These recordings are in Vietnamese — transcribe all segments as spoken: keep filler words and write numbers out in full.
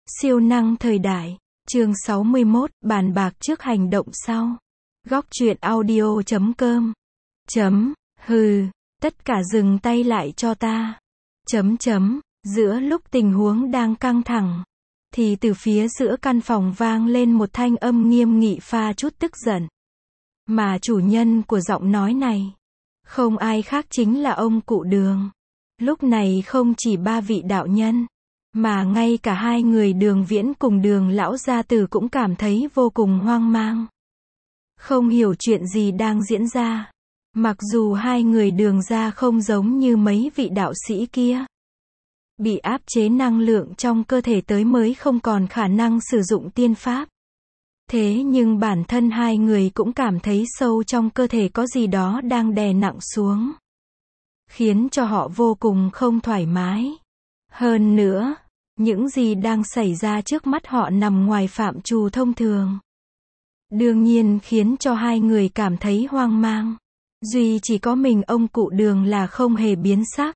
Siêu năng thời đại. Chương sáu mươi mốt, bàn bạc trước hành động sau. Góc truyện audio chấm com. Chấm, hừ, tất cả dừng tay lại cho ta. Chấm chấm, giữa lúc tình huống đang căng thẳng, thì từ phía giữa căn phòng vang lên một thanh âm nghiêm nghị pha chút tức giận. Mà chủ nhân của giọng nói này, không ai khác chính là ông cụ Đường. Lúc này không chỉ ba vị đạo nhân, mà ngay cả hai người Đường Viễn cùng Đường lão gia tử cũng cảm thấy vô cùng hoang mang. Không hiểu chuyện gì đang diễn ra. Mặc dù hai người Đường gia không giống như mấy vị đạo sĩ kia, bị áp chế năng lượng trong cơ thể tới mới không còn khả năng sử dụng tiên pháp. Thế nhưng bản thân hai người cũng cảm thấy sâu trong cơ thể có gì đó đang đè nặng xuống, khiến cho họ vô cùng không thoải mái. Hơn nữa, những gì đang xảy ra trước mắt họ nằm ngoài phạm trù thông thường. Đương nhiên khiến cho hai người cảm thấy hoang mang. Duy chỉ có mình ông cụ Đường là không hề biến sắc,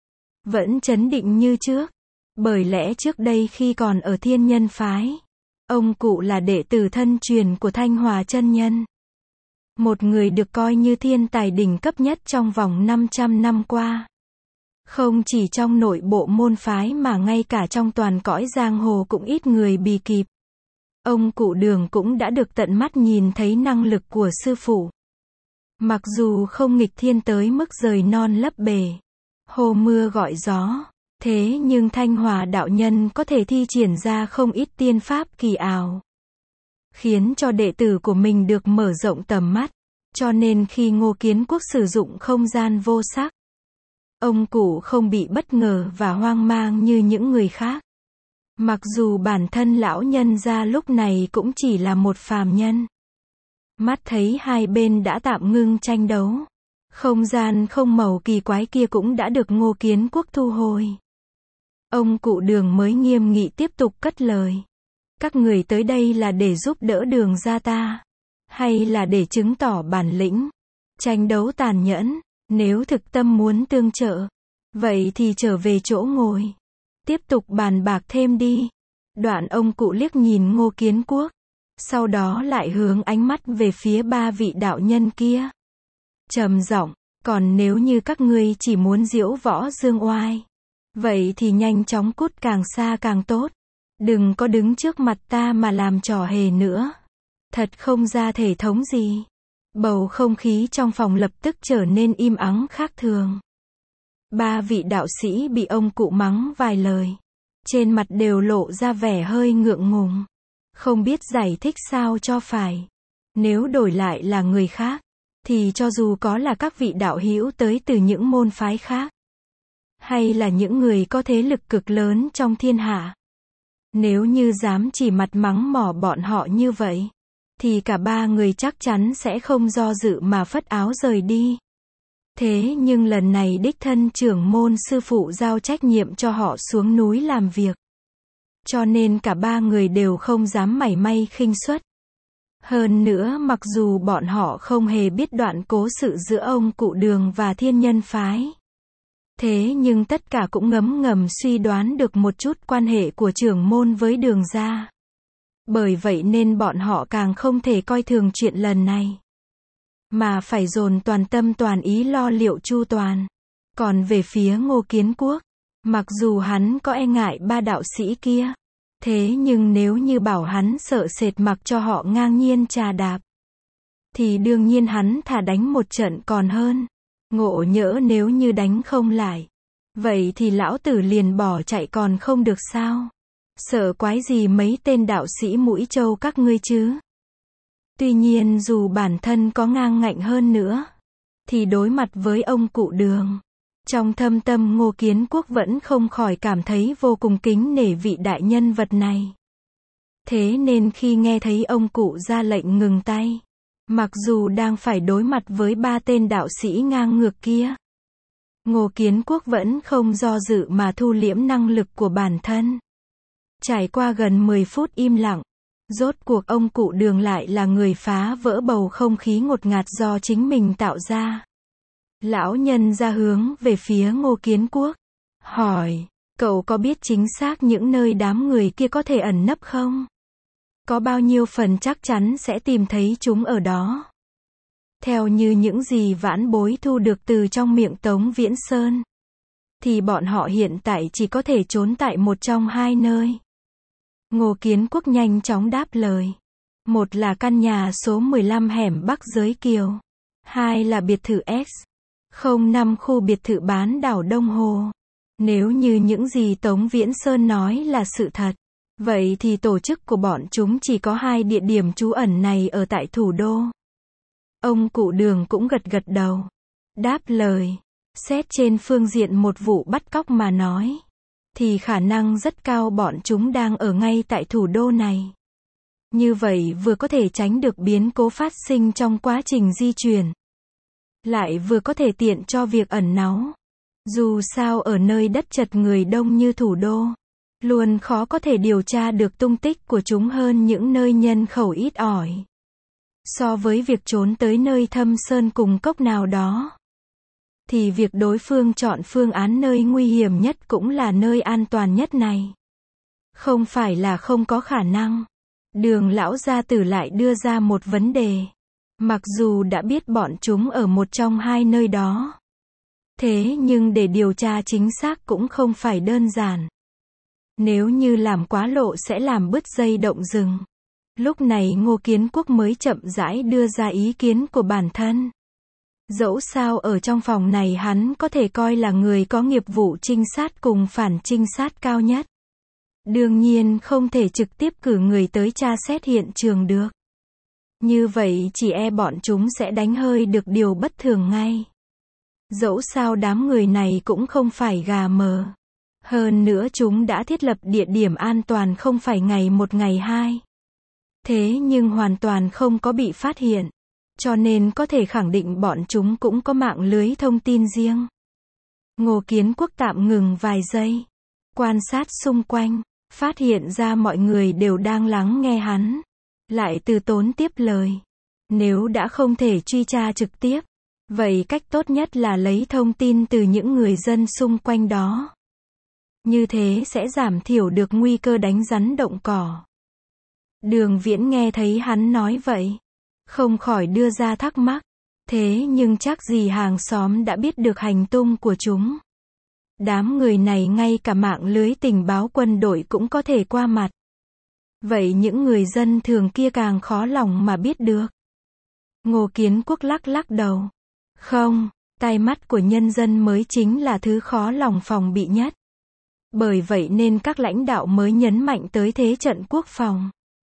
vẫn trấn định như trước. Bởi lẽ trước đây khi còn ở Thiên Nhân phái, ông cụ là đệ tử thân truyền của Thanh Hòa chân nhân, một người được coi như thiên tài đỉnh cấp nhất trong vòng năm trăm năm qua. Không chỉ trong nội bộ môn phái mà ngay cả trong toàn cõi giang hồ cũng ít người bì kịp. Ông cụ Đường cũng đã được tận mắt nhìn thấy năng lực của sư phụ. Mặc dù không nghịch thiên tới mức rời non lấp bể, hồ mưa gọi gió, thế nhưng Thanh Hòa đạo nhân có thể thi triển ra không ít tiên pháp kỳ ảo, khiến cho đệ tử của mình được mở rộng tầm mắt. Cho nên khi Ngô Kiến Quốc sử dụng không gian vô sắc, ông cụ không bị bất ngờ và hoang mang như những người khác. Mặc dù bản thân lão nhân gia lúc này cũng chỉ là một phàm nhân. Mắt thấy hai bên đã tạm ngưng tranh đấu, không gian không màu kỳ quái kia cũng đã được Ngô Kiến Quốc thu hồi. Ông cụ Đường mới nghiêm nghị tiếp tục cất lời. Các người tới đây là để giúp đỡ Đường gia ta, hay là để chứng tỏ bản lĩnh, tranh đấu tàn nhẫn? Nếu thực tâm muốn tương trợ, vậy thì trở về chỗ ngồi, tiếp tục bàn bạc thêm đi. Đoạn ông cụ liếc nhìn Ngô Kiến Quốc, sau đó lại hướng ánh mắt về phía ba vị đạo nhân kia, trầm giọng, còn nếu như các ngươi chỉ muốn diễu võ dương oai, vậy thì nhanh chóng cút càng xa càng tốt. Đừng có đứng trước mặt ta mà làm trò hề nữa. Thật không ra thể thống gì. Bầu không khí trong phòng lập tức trở nên im ắng khác thường. Ba vị đạo sĩ bị ông cụ mắng vài lời, trên mặt đều lộ ra vẻ hơi ngượng ngùng, không biết giải thích sao cho phải. Nếu đổi lại là người khác, thì cho dù có là các vị đạo hữu tới từ những môn phái khác, hay là những người có thế lực cực lớn trong thiên hạ, nếu như dám chỉ mặt mắng mỏ bọn họ như vậy, thì cả ba người chắc chắn sẽ không do dự mà phất áo rời đi. Thế nhưng lần này đích thân trưởng môn sư phụ giao trách nhiệm cho họ xuống núi làm việc, cho nên cả ba người đều không dám mảy may khinh suất. Hơn nữa mặc dù bọn họ không hề biết đoạn cố sự giữa ông cụ Đường và Thiên Nhân phái, thế nhưng tất cả cũng ngấm ngầm suy đoán được một chút quan hệ của trưởng môn với Đường gia. Bởi vậy nên bọn họ càng không thể coi thường chuyện lần này, mà phải dồn toàn tâm toàn ý lo liệu chu toàn. Còn về phía Ngô Kiến Quốc, mặc dù hắn có e ngại ba đạo sĩ kia, thế nhưng nếu như bảo hắn sợ sệt mặc cho họ ngang nhiên trà đạp, thì đương nhiên hắn thà đánh một trận còn hơn. Ngộ nhỡ nếu như đánh không lại, vậy thì lão tử liền bỏ chạy còn không được sao? Sợ quái gì mấy tên đạo sĩ mũi trâu các ngươi chứ? Tuy nhiên dù bản thân có ngang ngạnh hơn nữa, thì đối mặt với ông cụ Đường, trong thâm tâm Ngô Kiến Quốc vẫn không khỏi cảm thấy vô cùng kính nể vị đại nhân vật này. Thế nên khi nghe thấy ông cụ ra lệnh ngừng tay, mặc dù đang phải đối mặt với ba tên đạo sĩ ngang ngược kia, Ngô Kiến Quốc vẫn không do dự mà thu liễm năng lực của bản thân. Trải qua gần mười phút im lặng, rốt cuộc ông cụ Đường lại là người phá vỡ bầu không khí ngột ngạt do chính mình tạo ra. Lão nhân ra hướng về phía Ngô Kiến Quốc, hỏi, Cậu có biết chính xác những nơi đám người kia có thể ẩn nấp không? Có bao nhiêu phần chắc chắn sẽ tìm thấy chúng ở đó? Theo như những gì vãn bối thu được từ trong miệng Tống Viễn Sơn, thì bọn họ hiện tại chỉ có thể trốn tại một trong hai nơi. Ngô Kiến Quốc nhanh chóng đáp lời. Một là căn nhà số mười lăm hẻm Bắc Giới Kiều. Hai là biệt thự S không năm khu biệt thự bán đảo Đông Hồ. Nếu như những gì Tống Viễn Sơn nói là sự thật, vậy thì tổ chức của bọn chúng chỉ có hai địa điểm trú ẩn này ở tại thủ đô. Ông cụ Đường cũng gật gật đầu. Đáp lời. Xét trên phương diện một vụ bắt cóc mà nói, thì khả năng rất cao bọn chúng đang ở ngay tại thủ đô này. Như vậy vừa có thể tránh được biến cố phát sinh trong quá trình di chuyển, lại vừa có thể tiện cho việc ẩn náu. Dù sao ở nơi đất chật người đông như thủ đô, luôn khó có thể điều tra được tung tích của chúng hơn những nơi nhân khẩu ít ỏi. So với việc trốn tới nơi thâm sơn cùng cốc nào đó, thì việc đối phương chọn phương án nơi nguy hiểm nhất cũng là nơi an toàn nhất này. Không phải là không có khả năng. Đường lão gia tử lại đưa ra một vấn đề. Mặc dù đã biết bọn chúng ở một trong hai nơi đó, thế nhưng để điều tra chính xác cũng không phải đơn giản. Nếu như làm quá lộ sẽ làm bứt dây động rừng. Lúc này Ngô Kiến Quốc mới chậm rãi đưa ra ý kiến của bản thân. Dẫu sao ở trong phòng này hắn có thể coi là người có nghiệp vụ trinh sát cùng phản trinh sát cao nhất. Đương nhiên không thể trực tiếp cử người tới tra xét hiện trường được. Như vậy chỉ e bọn chúng sẽ đánh hơi được điều bất thường ngay. Dẫu sao đám người này cũng không phải gà mờ. Hơn nữa chúng đã thiết lập địa điểm an toàn không phải ngày một ngày hai. Thế nhưng hoàn toàn không có bị phát hiện. Cho nên có thể khẳng định bọn chúng cũng có mạng lưới thông tin riêng. Ngô Kiến Quốc tạm ngừng vài giây. Quan sát xung quanh. Phát hiện ra mọi người đều đang lắng nghe hắn. Lại từ tốn tiếp lời. Nếu đã không thể truy tra trực tiếp, vậy cách tốt nhất là lấy thông tin từ những người dân xung quanh đó. Như thế sẽ giảm thiểu được nguy cơ đánh rắn động cỏ. Đường Viễn nghe thấy hắn nói vậy, không khỏi đưa ra thắc mắc. Thế nhưng chắc gì hàng xóm đã biết được hành tung của chúng. Đám người này ngay cả mạng lưới tình báo quân đội cũng có thể qua mặt. Vậy những người dân thường kia càng khó lòng mà biết được. Ngô Kiến Quốc lắc lắc đầu. Không, tai mắt của nhân dân mới chính là thứ khó lòng phòng bị nhất. Bởi vậy nên các lãnh đạo mới nhấn mạnh tới thế trận quốc phòng.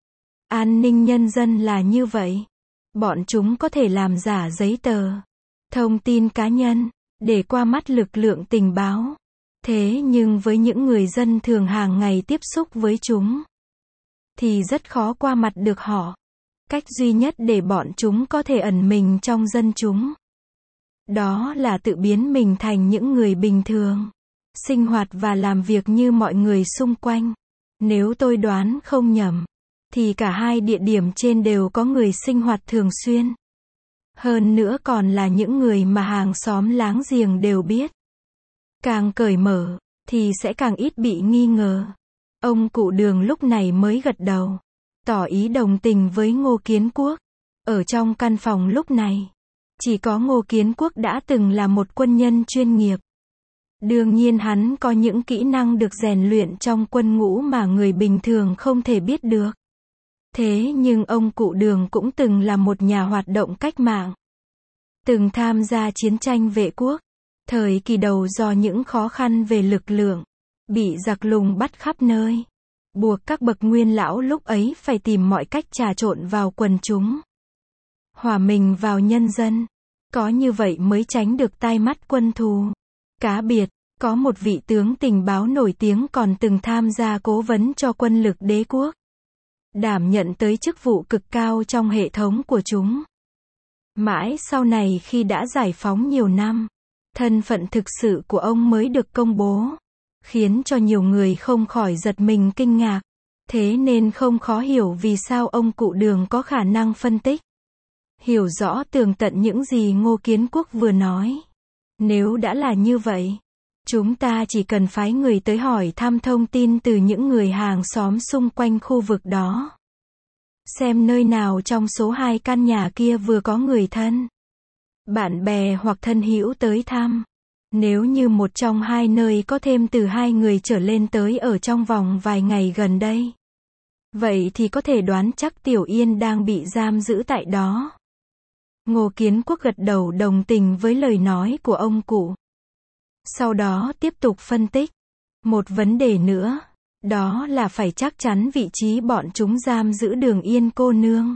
An ninh nhân dân là như vậy. Bọn chúng có thể làm giả giấy tờ, thông tin cá nhân, để qua mắt lực lượng tình báo. Thế nhưng với những người dân thường hàng ngày tiếp xúc với chúng, thì rất khó qua mặt được họ. Cách duy nhất để bọn chúng có thể ẩn mình trong dân chúng, đó là tự biến mình thành những người bình thường, sinh hoạt và làm việc như mọi người xung quanh. Nếu tôi đoán không nhầm, thì cả hai địa điểm trên đều có người sinh hoạt thường xuyên. Hơn nữa còn là những người mà hàng xóm láng giềng đều biết. Càng cởi mở, thì sẽ càng ít bị nghi ngờ. Ông cụ Đường lúc này mới gật đầu, tỏ ý đồng tình với Ngô Kiến Quốc. Ở trong căn phòng lúc này, chỉ có Ngô Kiến Quốc đã từng là một quân nhân chuyên nghiệp. Đương nhiên hắn có những kỹ năng được rèn luyện trong quân ngũ mà người bình thường không thể biết được. Thế nhưng ông cụ Đường cũng từng là một nhà hoạt động cách mạng. Từng tham gia chiến tranh vệ quốc. Thời kỳ đầu do những khó khăn về lực lượng, bị giặc lùng bắt khắp nơi, buộc các bậc nguyên lão lúc ấy phải tìm mọi cách trà trộn vào quần chúng, hòa mình vào nhân dân. Có như vậy mới tránh được tai mắt quân thù. Cá biệt, có một vị tướng tình báo nổi tiếng còn từng tham gia cố vấn cho quân lực đế quốc, đảm nhận tới chức vụ cực cao trong hệ thống của chúng. Mãi sau này khi đã giải phóng nhiều năm, thân phận thực sự của ông mới được công bố, khiến cho nhiều người không khỏi giật mình kinh ngạc. Thế nên không khó hiểu vì sao ông cụ Đường có khả năng phân tích, hiểu rõ tường tận những gì Ngô Kiến Quốc vừa nói. Nếu đã là như vậy, Chúng ta chỉ cần phái người tới hỏi thăm thông tin từ những người hàng xóm xung quanh khu vực đó. Xem nơi nào trong số hai căn nhà kia vừa có người thân, bạn bè hoặc thân hữu tới thăm. Nếu như một trong hai nơi có thêm từ hai người trở lên tới ở trong vòng vài ngày gần đây, vậy thì có thể đoán chắc Tiểu Yên đang bị giam giữ tại đó. Ngô Kiến Quốc gật đầu đồng tình với lời nói của ông cụ. Sau đó tiếp tục phân tích. Một vấn đề nữa, đó là phải chắc chắn vị trí bọn chúng giam giữ Đường Yên cô nương.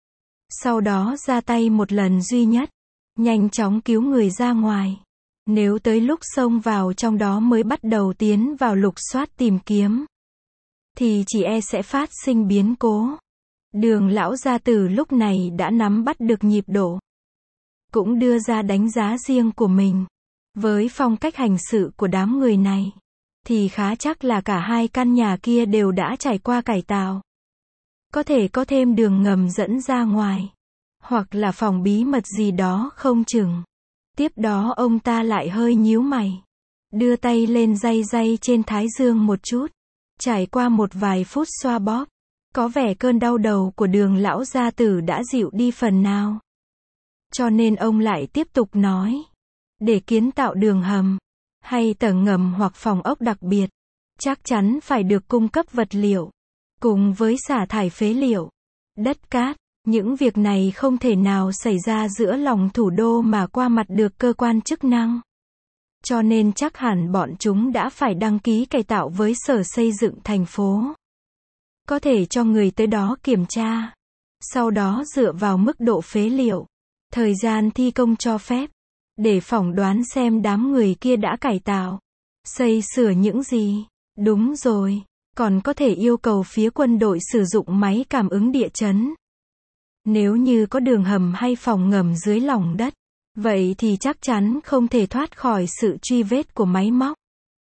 Sau đó ra tay một lần duy nhất, nhanh chóng cứu người ra ngoài. Nếu tới lúc xông vào trong đó mới bắt đầu tiến vào lục soát tìm kiếm, thì chỉ e sẽ phát sinh biến cố. Đường lão gia tử lúc này đã nắm bắt được nhịp độ, cũng đưa ra đánh giá riêng của mình. Với phong cách hành sự của đám người này, thì khá chắc là cả hai căn nhà kia đều đã trải qua cải tạo. Có thể có thêm đường ngầm dẫn ra ngoài, hoặc là phòng bí mật gì đó không chừng. Tiếp đó ông ta lại hơi nhíu mày, đưa tay lên day day trên thái dương một chút. Trải qua một vài phút xoa bóp, có vẻ cơn đau đầu của Đường lão gia tử đã dịu đi phần nào. Cho nên ông lại tiếp tục nói, để kiến tạo đường hầm, hay tầng ngầm hoặc phòng ốc đặc biệt, chắc chắn phải được cung cấp vật liệu, cùng với xả thải phế liệu, đất cát. Những việc này không thể nào xảy ra giữa lòng thủ đô mà qua mặt được cơ quan chức năng. Cho nên chắc hẳn bọn chúng đã phải đăng ký cải tạo với sở xây dựng thành phố. Có thể cho người tới đó kiểm tra. Sau đó dựa vào mức độ phế liệu, thời gian thi công cho phép, để phỏng đoán xem đám người kia đã cải tạo, xây sửa những gì. Đúng rồi, còn có thể yêu cầu phía quân đội sử dụng máy cảm ứng địa chấn. Nếu như có đường hầm hay phòng ngầm dưới lòng đất, vậy thì chắc chắn không thể thoát khỏi sự truy vết của máy móc.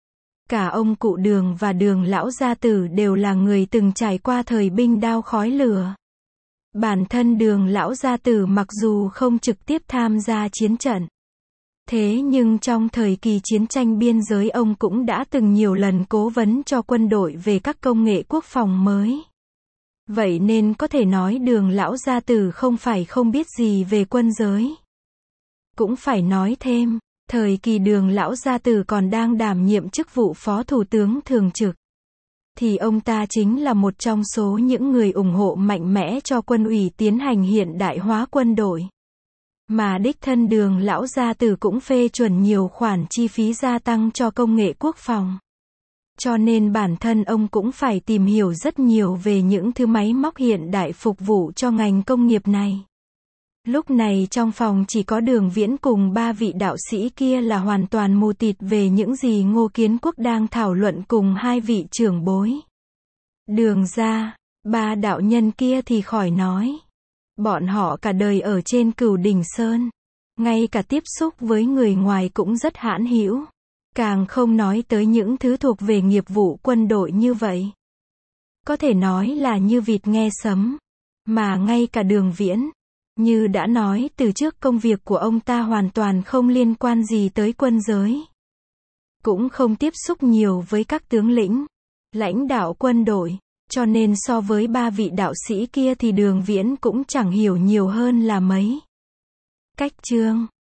Cả ông cụ Đường và Đường lão gia tử đều là người từng trải qua thời binh đao khói lửa. Bản thân Đường lão gia tử mặc dù không trực tiếp tham gia chiến trận, thế nhưng trong thời kỳ chiến tranh biên giới ông cũng đã từng nhiều lần cố vấn cho quân đội về các công nghệ quốc phòng mới. Vậy nên có thể nói Đường lão gia tử không phải không biết gì về quân giới. Cũng phải nói thêm, thời kỳ Đường lão gia tử còn đang đảm nhiệm chức vụ phó thủ tướng thường trực, thì ông ta chính là một trong số những người ủng hộ mạnh mẽ cho quân ủy tiến hành hiện đại hóa quân đội. Mà đích thân Đường lão gia tử cũng phê chuẩn nhiều khoản chi phí gia tăng cho công nghệ quốc phòng. Cho nên bản thân ông cũng phải tìm hiểu rất nhiều về những thứ máy móc hiện đại phục vụ cho ngành công nghiệp này. Lúc này trong phòng chỉ có Đường Viễn cùng ba vị đạo sĩ kia là hoàn toàn mù tịt về những gì Ngô Kiến Quốc đang thảo luận cùng hai vị trưởng bối. Đường gia, ba đạo nhân kia thì khỏi nói. Bọn họ cả đời ở trên Cửu Đỉnh Sơn, ngay cả tiếp xúc với người ngoài cũng rất hãn hữu. Càng không nói tới những thứ thuộc về nghiệp vụ quân đội như vậy. Có thể nói là như vịt nghe sấm. Mà ngay cả Đường Viễn, như đã nói từ trước công việc của ông ta hoàn toàn không liên quan gì tới quân giới. Cũng không tiếp xúc nhiều với các tướng lĩnh, lãnh đạo quân đội. Cho nên so với ba vị đạo sĩ kia thì Đường Viễn cũng chẳng hiểu nhiều hơn là mấy. Cách chương